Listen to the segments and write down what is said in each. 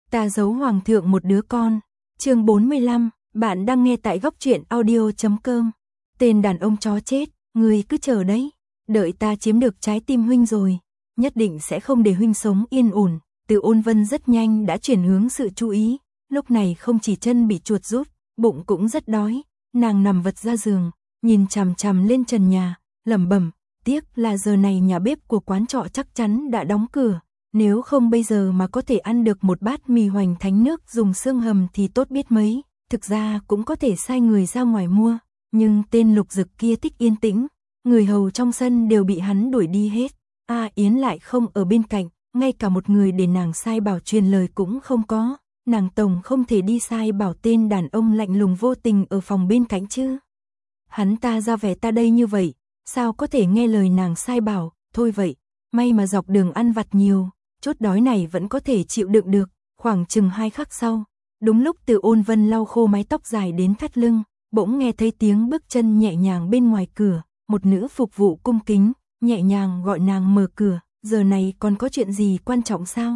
Ta giấu hoàng thượng một đứa con. Chương 45, bạn đang nghe tại góc truyện audio.com. Tên đàn ông chó chết, ngươi cứ chờ đấy, đợi ta chiếm được trái tim huynh rồi, nhất định sẽ không để huynh sống yên ổn. Từ Ôn Vân rất nhanh đã chuyển hướng sự chú ý, lúc này không chỉ chân bị chuột rút, bụng cũng rất đói, nàng nằm vật ra giường, nhìn chằm chằm lên trần nhà, lẩm bẩm, tiếc là giờ này nhà bếp của quán trọ chắc chắn đã đóng cửa, nếu không bây giờ mà có thể ăn được một bát mì hoành thánh nước dùng xương hầm thì tốt biết mấy, thực ra cũng có thể sai người ra ngoài mua, nhưng tên Lục Dực kia thích yên tĩnh, người hầu trong sân đều bị hắn đuổi đi hết, A Yến lại không ở bên cạnh, ngay cả một người để nàng sai bảo truyền lời cũng không có, nàng tổng không thể đi sai bảo tên đàn ông lạnh lùng vô tình ở phòng bên cạnh chứ. Hắn ta ra vẻ ta đây như vậy, sao có thể nghe lời nàng sai bảo, thôi vậy, may mà dọc đường ăn vặt nhiều, chốt đói này vẫn có thể chịu đựng được, khoảng chừng 2 khắc sau, đúng lúc Từ Ôn Vân lau khô mái tóc dài đến thắt lưng, bỗng nghe thấy tiếng bước chân nhẹ nhàng bên ngoài cửa, một nữ phục vụ cung kính, nhẹ nhàng gọi nàng mở cửa, giờ này còn có chuyện gì quan trọng sao?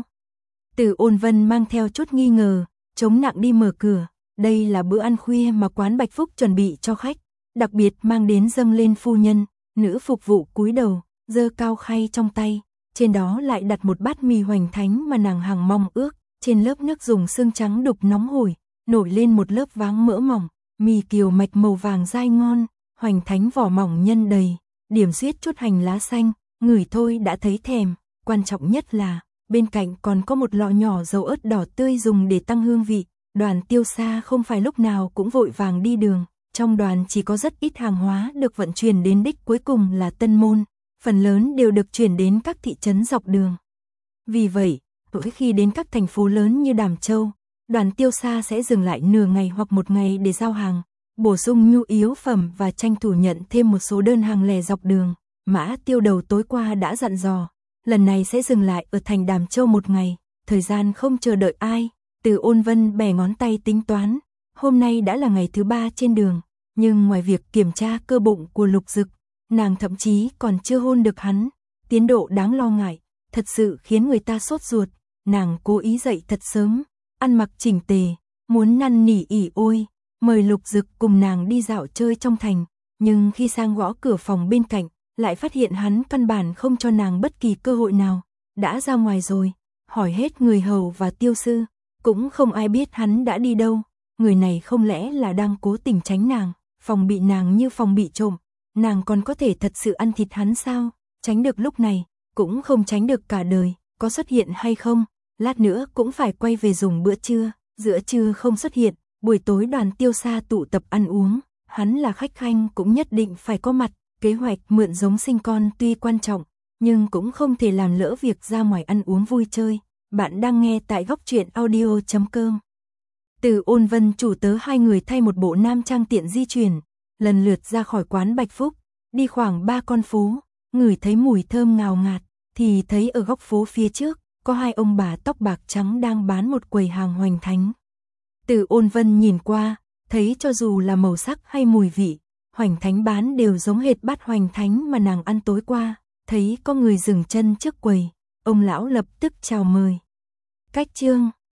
Từ Ôn Vân mang theo chút nghi ngờ, chống nặng đi mở cửa, đây là bữa ăn khuya mà quán Bạch Phúc chuẩn bị cho khách, đặc biệt mang đến dâng lên phu nhân, nữ phục vụ cúi đầu, giơ cao khay trong tay, trên đó lại đặt một bát mì hoành thánh mà nàng hằng mong ước, trên lớp nước dùng xương trắng đục nóng hổi, nổi lên một lớp váng mỡ mỏng, mì kiều mạch màu vàng dai ngon, hoành thánh vỏ mỏng nhân đầy, điểm xuyết chút hành lá xanh, ngửi thôi đã thấy thèm, quan trọng nhất là, bên cạnh còn có một lọ nhỏ dầu ớt đỏ tươi dùng để tăng hương vị, Đoàn Tiêu Sa không phải lúc nào cũng vội vàng đi đường, trong đoàn chỉ có rất ít hàng hóa được vận chuyển đến đích cuối cùng là Tân Môn, phần lớn đều được chuyển đến các thị trấn dọc đường. Vì vậy, mỗi khi đến các thành phố lớn như Đàm Châu, Đoàn Tiêu Sa sẽ dừng lại nửa ngày hoặc một ngày để giao hàng, bổ sung nhu yếu phẩm và tranh thủ nhận thêm một số đơn hàng lẻ dọc đường. Mã Tiêu Đầu tối qua đã dặn dò, lần này sẽ dừng lại ở thành Đàm Châu một ngày, thời gian không chờ đợi ai. Từ Ôn Vân bẻ ngón tay tính toán, hôm nay đã là ngày thứ 3 trên đường, nhưng ngoài việc kiểm tra cơ bụng của Lục Dực, nàng thậm chí còn chưa hôn được hắn, tiến độ đáng lo ngại, thật sự khiến người ta sốt ruột. Nàng cố ý dậy thật sớm, ăn mặc chỉnh tề, muốn năn nỉ ỉ ôi, mời Lục Dực cùng nàng đi dạo chơi trong thành, nhưng khi sang gõ cửa phòng bên cạnh, lại phát hiện hắn căn bản không cho nàng bất kỳ cơ hội nào, đã ra ngoài rồi, hỏi hết người hầu và tiêu sư, cũng không ai biết hắn đã đi đâu, người này không lẽ là đang cố tình tránh nàng, phòng bị nàng như phòng bị trộm, nàng còn có thể thật sự ăn thịt hắn sao, tránh được lúc này, cũng không tránh được cả đời, có xuất hiện hay không, lát nữa cũng phải quay về dùng bữa trưa, giữa trưa không xuất hiện, buổi tối Đoàn Tiêu Sa tụ tập ăn uống, hắn là khách khanh cũng nhất định phải có mặt, kế hoạch mượn giống sinh con tuy quan trọng, nhưng cũng không thể làm lỡ việc ra ngoài ăn uống vui chơi. Bạn đang nghe tại góc truyện audio.com. Từ Ôn Vân chủ tớ hai người thay một bộ nam trang tiện di chuyển, lần lượt ra khỏi quán Bạch Phúc, đi khoảng 3 con phố, ngửi thấy mùi thơm ngào ngạt, thì thấy ở góc phố phía trước, có 2 ông bà tóc bạc trắng đang bán một quầy hàng hoành thánh. Từ Ôn Vân nhìn qua, thấy cho dù là màu sắc hay mùi vị, hoành thánh bán đều giống hệt bát hoành thánh mà nàng ăn tối qua, thấy có người dừng chân trước quầy, ông lão lập tức chào mời. Cách chương